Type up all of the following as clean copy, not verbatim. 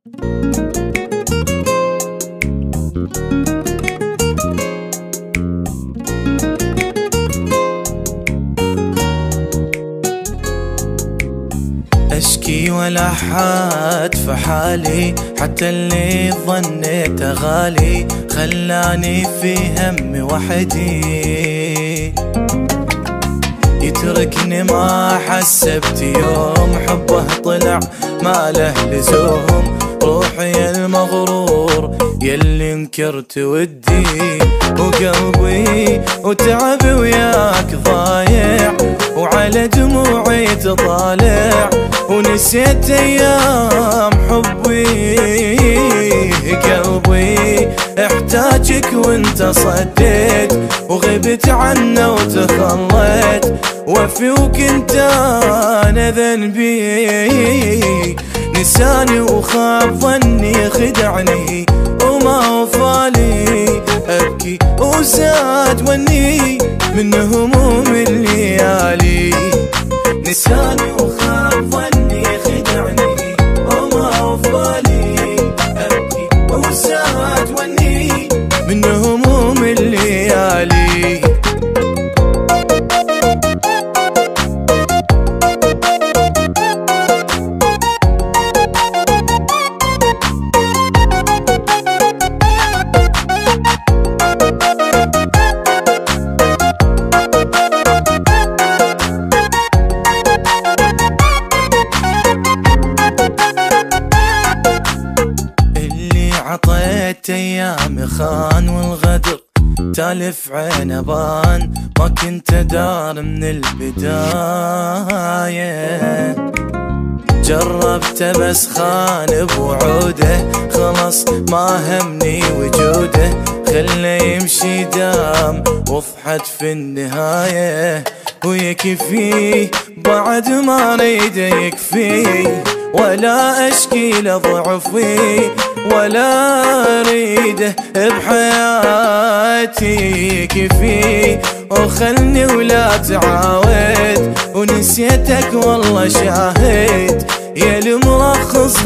اشكي ولا حد في حالي، حتى اللي ظنيته غالي خلاني في همي وحدي. يتركني ما حسبت يوم، حبه طلع ما له لزوم. روحي المغرور يلي انكرت ودي، وقلبي وتعبي وياك ضايع، وعلى دموعي تطالع، ونسيت ايام حبي. قلبي احتاجك وانت صديت، وغبت عنه وتخليت، وفي وكنت انا ذنبي. نساني وخاب ظني خدعني، وما وفالي ابكي وزاد وني من هموم الليالي. نساني وخاب ظني خدعني، وما وفالي ابكي وزاد وني من هموم الليالي. عطيت ايامي خان، والغدر تالف عينه بان، ما كنت دار من البداية. جربته بس خان بوعوده، خلص ما همني وجوده، خلى يمشي دام وضحت في النهاية. ويكفي بعد ما اريده يكفي، ولا اشكي لضعفي، ولا اريده بحياتي. كفي وخلني ولا تعاود، ونسيتك والله شاهد يا المرخص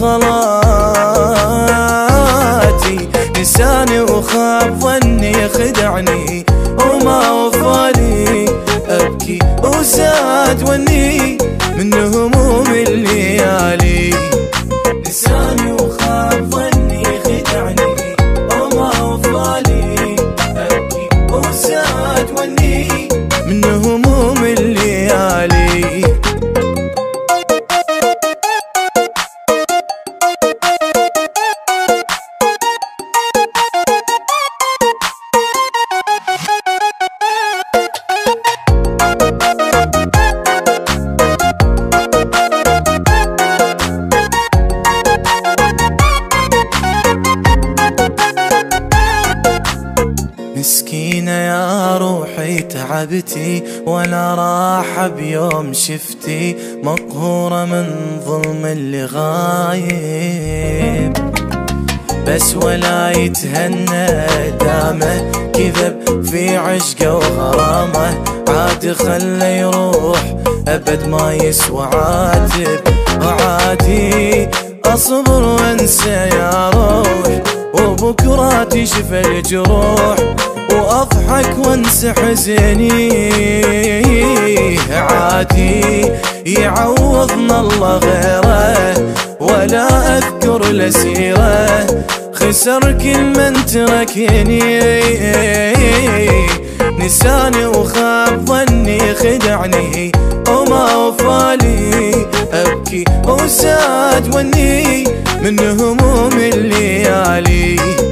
غلاتي. نساني وخاب ظني خدعني، وما وفالي ابكي وزاد وني من هموم الليالي. نساني وخاب ظني خدعني، وما وفالي ابكي وزاد وني من هموم الليالي. مسكينة يا روحي تعبتي، ولا راحة بيوم شفتي، مقهورة من ظلم اللي غايب. بس ولا يتهنى دامه، كذب في عشقه وغرامه، عاد خلى يروح أبد ما يسوى عاتب. وعادي أصبر وانسى يا روح، وبكرة تشفى الجروح، واضحك وانسى حزني. عادي يعوضنا الله غيره، ولا اذكر لسيره، خسر كل من تركني. نساني وخاب ظني خدعني، وما وفالي ابكي وزاد وني من هموم الليالي.